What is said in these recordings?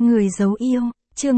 Người giấu yêu, chương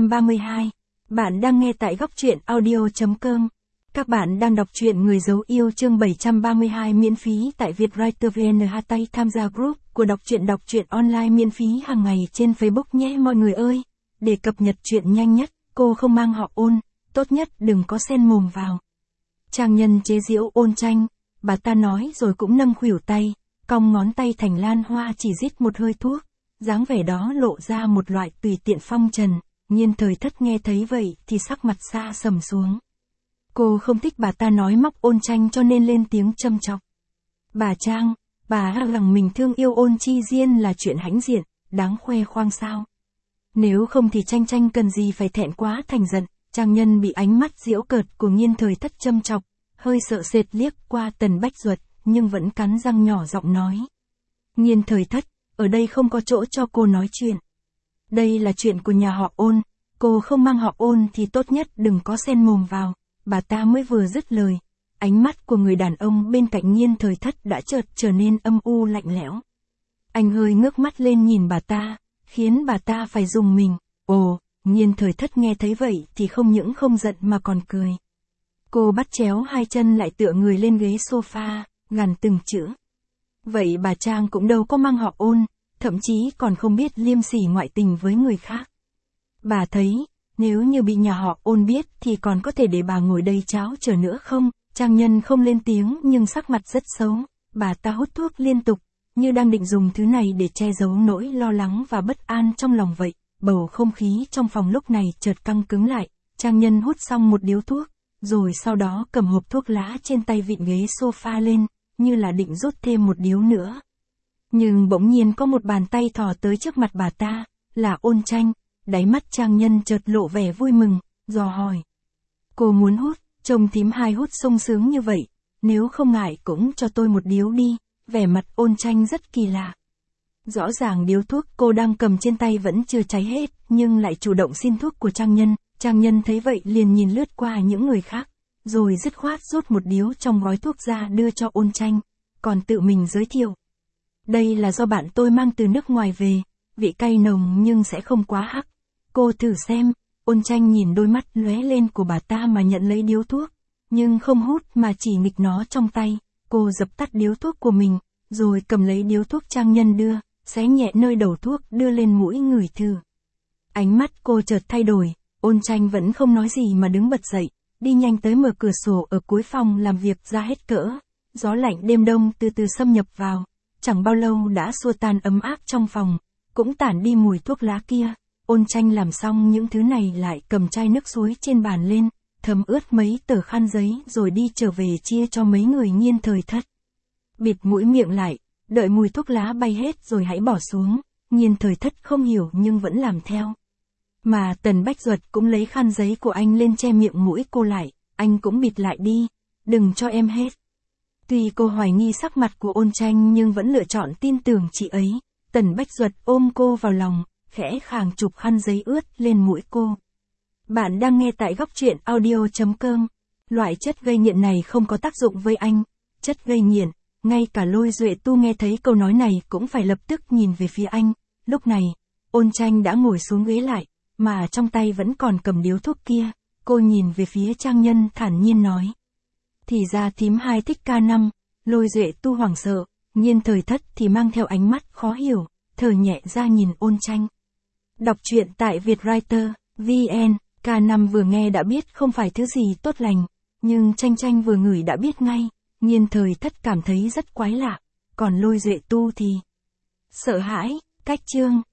732. Bạn đang nghe tại góc truyện audio.com. Các bạn đang đọc truyện Người giấu yêu chương 732 miễn phí tại Vietwriter VN. Tay tham gia group của đọc truyện online miễn phí hàng ngày trên Facebook nhé mọi người ơi. Để cập nhật truyện nhanh nhất, cô không mang họ Ôn, tốt nhất đừng có xen mồm vào. Trang nhân chế giễu Ôn Tranh, bà ta nói rồi cũng nâng khuỷu tay, cong ngón tay thành lan hoa chỉ rít một hơi thuốc. Dáng vẻ đó lộ ra một loại tùy tiện phong trần, Nhiên Thời Thất nghe thấy vậy thì sắc mặt xa sầm xuống. Cô không thích bà ta nói móc Ôn Tranh cho nên lên tiếng châm chọc. Bà Trang, bà rằng mình thương yêu Ôn Chi Diên là chuyện hãnh diện, đáng khoe khoang sao. Nếu không thì Tranh cần gì phải thẹn quá thành giận. Trang nhân bị ánh mắt giễu cợt của Nhiên Thời Thất châm chọc, hơi sợ sệt liếc qua Tần Bách Duật, nhưng vẫn cắn răng nhỏ giọng nói. Nhiên Thời Thất, ở đây không có chỗ cho cô nói chuyện. Đây là chuyện của nhà họ Ôn, cô không mang họ Ôn thì tốt nhất đừng có xen mồm vào. Bà ta mới vừa dứt lời, ánh mắt của người đàn ông bên cạnh Nhiên Thời Thất đã chợt trở nên âm u lạnh lẽo. Anh hơi ngước mắt lên nhìn bà ta, khiến bà ta phải rùng mình. Ồ, Nhiên Thời Thất nghe thấy vậy thì không những không giận mà còn cười. Cô bắt chéo hai chân lại tựa người lên ghế sofa, gằn từng chữ. Vậy bà Trang cũng đâu có mang họ Ôn, thậm chí còn không biết liêm sỉ ngoại tình với người khác. Bà thấy, nếu như bị nhà họ Ôn biết thì còn có thể để bà ngồi đây cháo chờ nữa không? Trang nhân không lên tiếng nhưng sắc mặt rất xấu, bà ta hút thuốc liên tục, như đang định dùng thứ này để che giấu nỗi lo lắng và bất an trong lòng vậy. Bầu không khí trong phòng lúc này chợt căng cứng lại, Trang nhân hút xong một điếu thuốc, rồi sau đó cầm hộp thuốc lá trên tay vịn ghế sofa lên, như là định rút thêm một điếu nữa. Nhưng bỗng nhiên có một bàn tay thò tới trước mặt bà ta, là Ôn Tranh, đáy mắt Trang nhân chợt lộ vẻ vui mừng, dò hỏi. Cô muốn hút, trông thím hai hút sung sướng như vậy, nếu không ngại cũng cho tôi một điếu đi, vẻ mặt Ôn Tranh rất kỳ lạ. Rõ ràng điếu thuốc cô đang cầm trên tay vẫn chưa cháy hết, nhưng lại chủ động xin thuốc của Trang nhân thấy vậy liền nhìn lướt qua những người khác, rồi dứt khoát rút một điếu trong gói thuốc ra đưa cho Ôn Tranh, còn tự mình giới thiệu. Đây là do bạn tôi mang từ nước ngoài về, vị cay nồng nhưng sẽ không quá hắc. Cô thử xem. Ôn Tranh nhìn đôi mắt lóe lên của bà ta mà nhận lấy điếu thuốc, nhưng không hút mà chỉ nghịch nó trong tay. Cô dập tắt điếu thuốc của mình, rồi cầm lấy điếu thuốc Trang nhân đưa, xé nhẹ nơi đầu thuốc đưa lên mũi ngửi thử. Ánh mắt cô chợt thay đổi, Ôn Tranh vẫn không nói gì mà đứng bật dậy, đi nhanh tới mở cửa sổ ở cuối phòng làm việc ra hết cỡ. Gió lạnh đêm đông từ từ xâm nhập vào, chẳng bao lâu đã xua tan ấm áp trong phòng, cũng tản đi mùi thuốc lá kia. Ôn Tranh làm xong những thứ này lại cầm chai nước suối trên bàn lên, thấm ướt mấy tờ khăn giấy rồi đi trở về chia cho mấy người Nhiên Thời Thất. Bịt mũi miệng lại, đợi mùi thuốc lá bay hết rồi hãy bỏ xuống. Nhiên Thời Thất không hiểu nhưng vẫn làm theo. Mà Tần Bách Duật cũng lấy khăn giấy của anh lên che miệng mũi cô lại, anh cũng bịt lại đi, đừng cho em hết. Tuy cô hoài nghi sắc mặt của Ôn Tranh nhưng vẫn lựa chọn tin tưởng chị ấy. Tần Bách Duật ôm cô vào lòng, khẽ khàng chụp khăn giấy ướt lên mũi cô. Bạn đang nghe tại góc truyện audio.com. Loại chất gây nghiện này không có tác dụng với anh. Chất gây nghiện, ngay cả Lôi Duệ Tu nghe thấy câu nói này cũng phải lập tức nhìn về phía anh. Lúc này, Ôn Tranh đã ngồi xuống ghế lại, mà trong tay vẫn còn cầm điếu thuốc kia. Cô nhìn về phía Trang nhân thản nhiên nói. Thì ra thím hai thích K5, Lôi Duệ Tu hoảng sợ, Nhiên Thời Thất thì mang theo ánh mắt khó hiểu, thở nhẹ ra nhìn Ôn Tranh. Đọc truyện tại Vietwriter VN. K5 vừa nghe đã biết không phải thứ gì tốt lành, nhưng Tranh vừa ngửi đã biết ngay. Nhiên Thời Thất cảm thấy rất quái lạ, còn Lôi Duệ Tu thì sợ hãi. Cách chương